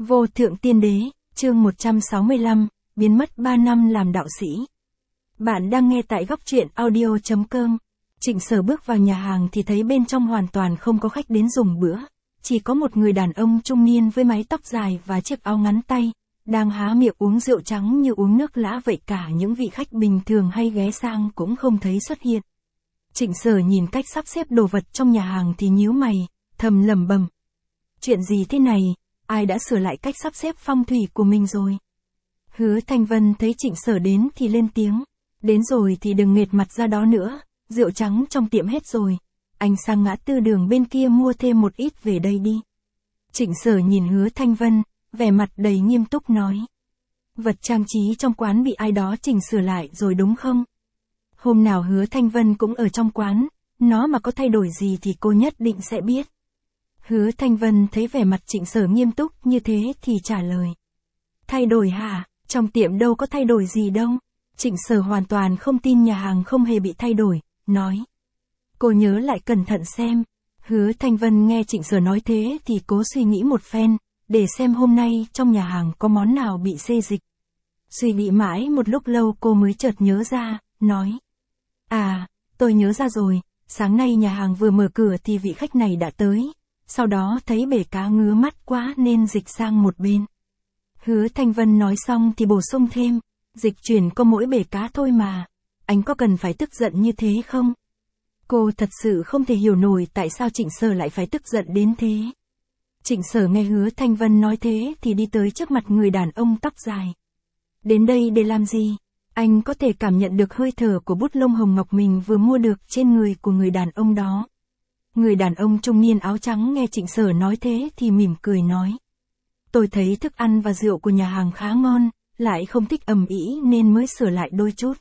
Vô thượng tiên đế, chương 165, biến mất 3 năm làm đạo sĩ. Bạn đang nghe tại góc truyện audio.com. Trịnh Sở bước vào nhà hàng thì thấy bên trong hoàn toàn không có khách đến dùng bữa. Chỉ có một người đàn ông trung niên với mái tóc dài và chiếc áo ngắn tay, đang há miệng uống rượu trắng như uống nước lã vậy, cả những vị khách bình thường hay ghé sang cũng không thấy xuất hiện. Trịnh Sở nhìn cách sắp xếp đồ vật trong nhà hàng thì nhíu mày, thầm lẩm bẩm. Chuyện gì thế này? Ai đã sửa lại cách sắp xếp phong thủy của mình rồi? Hứa Thanh Vân thấy Trịnh Sở đến thì lên tiếng. Đến rồi thì đừng nghệt mặt ra đó nữa, rượu trắng trong tiệm hết rồi. Anh sang ngã tư đường bên kia mua thêm một ít về đây đi. Trịnh Sở nhìn Hứa Thanh Vân, vẻ mặt đầy nghiêm túc nói. Vật trang trí trong quán bị ai đó chỉnh sửa lại rồi đúng không? Hôm nào Hứa Thanh Vân cũng ở trong quán, nó mà có thay đổi gì thì cô nhất định sẽ biết. Hứa Thanh Vân thấy vẻ mặt Trịnh Sở nghiêm túc như thế thì trả lời. Thay đổi hả? Trong tiệm đâu có thay đổi gì đâu. Trịnh Sở hoàn toàn không tin nhà hàng không hề bị thay đổi, nói. Cô nhớ lại cẩn thận xem. Hứa Thanh Vân nghe Trịnh Sở nói thế thì cố suy nghĩ một phen, để xem hôm nay trong nhà hàng có món nào bị xê dịch. Suy nghĩ mãi một lúc lâu cô mới chợt nhớ ra, nói. À, tôi nhớ ra rồi, sáng nay nhà hàng vừa mở cửa thì vị khách này đã tới. Sau đó thấy bể cá ngứa mắt quá nên dịch sang một bên. Hứa Thanh Vân nói xong thì bổ sung thêm, dịch chuyển có mỗi bể cá thôi mà, anh có cần phải tức giận như thế không? Cô thật sự không thể hiểu nổi tại sao Trịnh Sở lại phải tức giận đến thế. Trịnh Sở nghe Hứa Thanh Vân nói thế thì đi tới trước mặt người đàn ông tóc dài. Đến đây để làm gì? Anh có thể cảm nhận được hơi thở của bút lông hồng ngọc mình vừa mua được trên người của người đàn ông đó. Người đàn ông trung niên áo trắng nghe Trịnh Sở nói thế thì mỉm cười nói. Tôi thấy thức ăn và rượu của nhà hàng khá ngon, lại không thích ầm ĩ nên mới sửa lại đôi chút.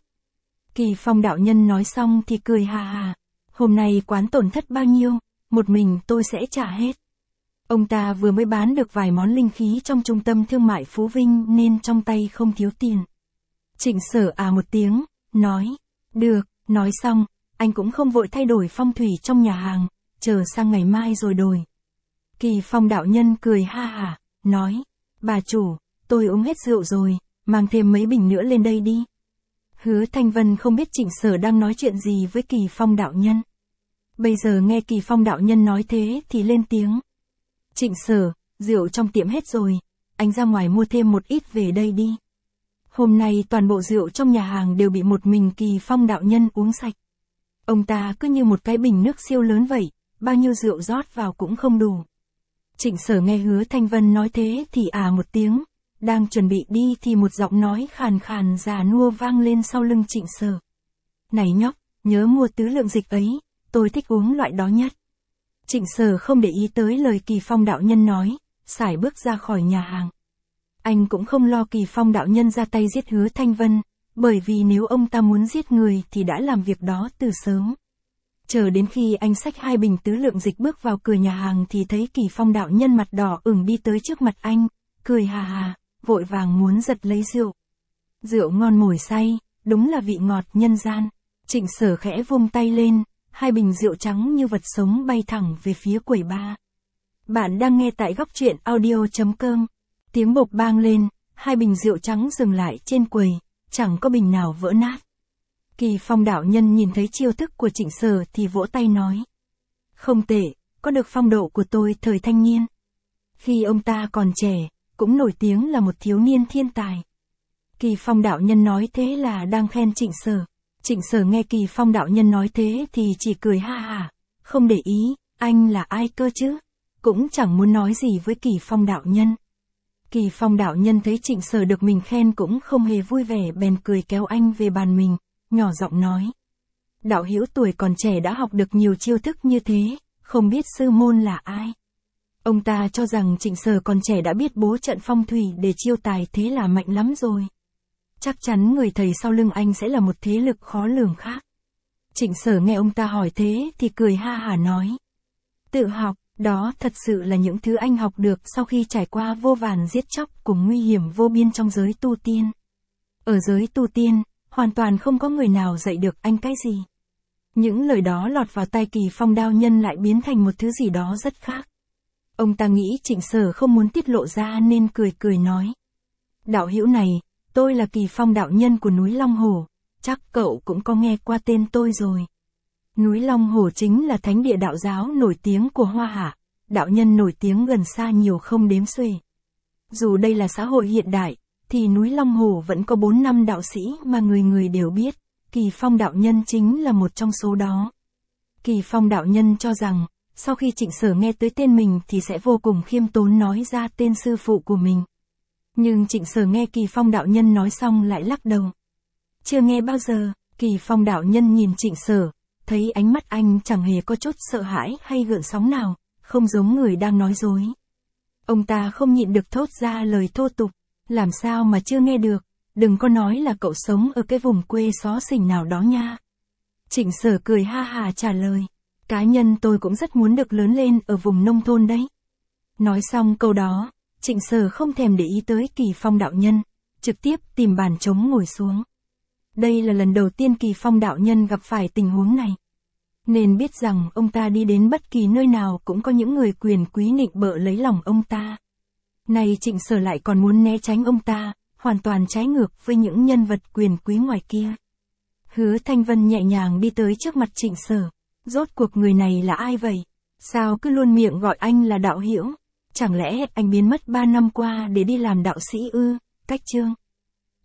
Kỳ Phong đạo nhân nói xong thì cười hà hà. Hôm nay quán tổn thất bao nhiêu, một mình tôi sẽ trả hết. Ông ta vừa mới bán được vài món linh khí trong trung tâm thương mại Phú Vinh nên trong tay không thiếu tiền. Trịnh Sở à một tiếng, nói. Được, nói xong, anh cũng không vội thay đổi phong thủy trong nhà hàng. Chờ sang ngày mai rồi đổi. Kỳ Phong đạo nhân cười ha hả, nói, bà chủ, tôi uống hết rượu rồi, mang thêm mấy bình nữa lên đây đi. Hứa Thanh Vân không biết Trịnh Sở đang nói chuyện gì với Kỳ Phong đạo nhân. Bây giờ nghe Kỳ Phong đạo nhân nói thế thì lên tiếng. Trịnh Sở, rượu trong tiệm hết rồi, anh ra ngoài mua thêm một ít về đây đi. Hôm nay toàn bộ rượu trong nhà hàng đều bị một mình Kỳ Phong đạo nhân uống sạch. Ông ta cứ như một cái bình nước siêu lớn vậy. Bao nhiêu rượu rót vào cũng không đủ. Trịnh Sở nghe Hứa Thanh Vân nói thế thì à một tiếng, đang chuẩn bị đi thì một giọng nói khàn khàn già nua vang lên sau lưng Trịnh Sở. Này nhóc, nhớ mua tứ lượng dịch ấy, tôi thích uống loại đó nhất. Trịnh Sở không để ý tới lời Kỳ Phong đạo nhân nói, sải bước ra khỏi nhà hàng. Anh cũng không lo Kỳ Phong đạo nhân ra tay giết Hứa Thanh Vân, bởi vì nếu ông ta muốn giết người thì đã làm việc đó từ sớm. Chờ đến khi anh xách 2 bình tứ lượng dịch bước vào cửa nhà hàng thì thấy Kỳ Phong đạo nhân mặt đỏ ửng đi tới trước mặt anh, cười hà hà, vội vàng muốn giật lấy rượu. Rượu ngon mồi say, đúng là vị ngọt nhân gian. Trịnh Sở khẽ vung tay lên, 2 bình rượu trắng như vật sống bay thẳng về phía quầy bar. Bạn đang nghe tại góc truyện audio.com. Tiếng bộp bang lên, 2 bình rượu trắng dừng lại trên quầy, chẳng có bình nào vỡ nát. Kỳ Phong đạo nhân nhìn thấy chiêu thức của Trịnh Sở thì vỗ tay nói. Không tệ, có được phong độ của tôi thời thanh niên. Khi ông ta còn trẻ, cũng nổi tiếng là một thiếu niên thiên tài. Kỳ Phong đạo nhân nói thế là đang khen Trịnh Sở. Trịnh Sở nghe Kỳ Phong đạo nhân nói thế thì chỉ cười ha hả, không để ý, anh là ai cơ chứ? Cũng chẳng muốn nói gì với Kỳ Phong đạo nhân. Kỳ Phong đạo nhân thấy Trịnh Sở được mình khen cũng không hề vui vẻ bèn cười kéo anh về bàn mình. Nhỏ giọng nói. Đạo hữu tuổi còn trẻ đã học được nhiều chiêu thức như thế, không biết sư môn là ai. Ông ta cho rằng Trịnh Sở còn trẻ đã biết bố trận phong thủy để chiêu tài thế là mạnh lắm rồi. Chắc chắn người thầy sau lưng anh sẽ là một thế lực khó lường khác. Trịnh Sở nghe ông ta hỏi thế thì cười ha hả nói. Tự học, đó thật sự là những thứ anh học được sau khi trải qua vô vàn giết chóc cùng nguy hiểm vô biên trong giới tu tiên. Ở giới tu tiên, hoàn toàn không có người nào dạy được anh cái gì. Những lời đó lọt vào tai Kỳ Phong đạo nhân lại biến thành một thứ gì đó rất khác. Ông ta nghĩ Trịnh Sở không muốn tiết lộ ra nên cười cười nói. Đạo hữu này, tôi là Kỳ Phong đạo nhân của núi Long Hồ, chắc cậu cũng có nghe qua tên tôi rồi. Núi Long Hồ chính là thánh địa đạo giáo nổi tiếng của Hoa Hạ, đạo nhân nổi tiếng gần xa nhiều không đếm xuể. Dù đây là xã hội hiện đại, thì núi Long Hồ vẫn có 4 năm đạo sĩ mà người người đều biết, Kỳ Phong đạo nhân chính là một trong số đó. Kỳ Phong đạo nhân cho rằng, sau khi Trịnh Sở nghe tới tên mình thì sẽ vô cùng khiêm tốn nói ra tên sư phụ của mình. Nhưng Trịnh Sở nghe Kỳ Phong đạo nhân nói xong lại lắc đầu. Chưa nghe bao giờ. Kỳ Phong đạo nhân nhìn Trịnh Sở, thấy ánh mắt anh chẳng hề có chút sợ hãi hay gợn sóng nào, không giống người đang nói dối. Ông ta không nhịn được thốt ra lời thô tục, làm sao mà chưa nghe được, đừng có nói là cậu sống ở cái vùng quê xó xỉnh nào đó nha. Trịnh Sở cười ha hà trả lời, cá nhân tôi cũng rất muốn được lớn lên ở vùng nông thôn đấy. Nói xong câu đó, Trịnh Sở không thèm để ý tới Kỳ Phong đạo nhân, trực tiếp tìm bàn trống ngồi xuống. Đây là lần đầu tiên Kỳ Phong đạo nhân gặp phải tình huống này. Nên biết rằng ông ta đi đến bất kỳ nơi nào cũng có những người quyền quý nịnh bợ lấy lòng ông ta. Này Trịnh Sở lại còn muốn né tránh ông ta, hoàn toàn trái ngược với những nhân vật quyền quý ngoài kia. Hứa Thanh Vân nhẹ nhàng đi tới trước mặt Trịnh Sở. Rốt cuộc người này là ai vậy? Sao cứ luôn miệng gọi anh là đạo hữu? Chẳng lẽ anh biến mất 3 năm qua để đi làm đạo sĩ ư? Cách chương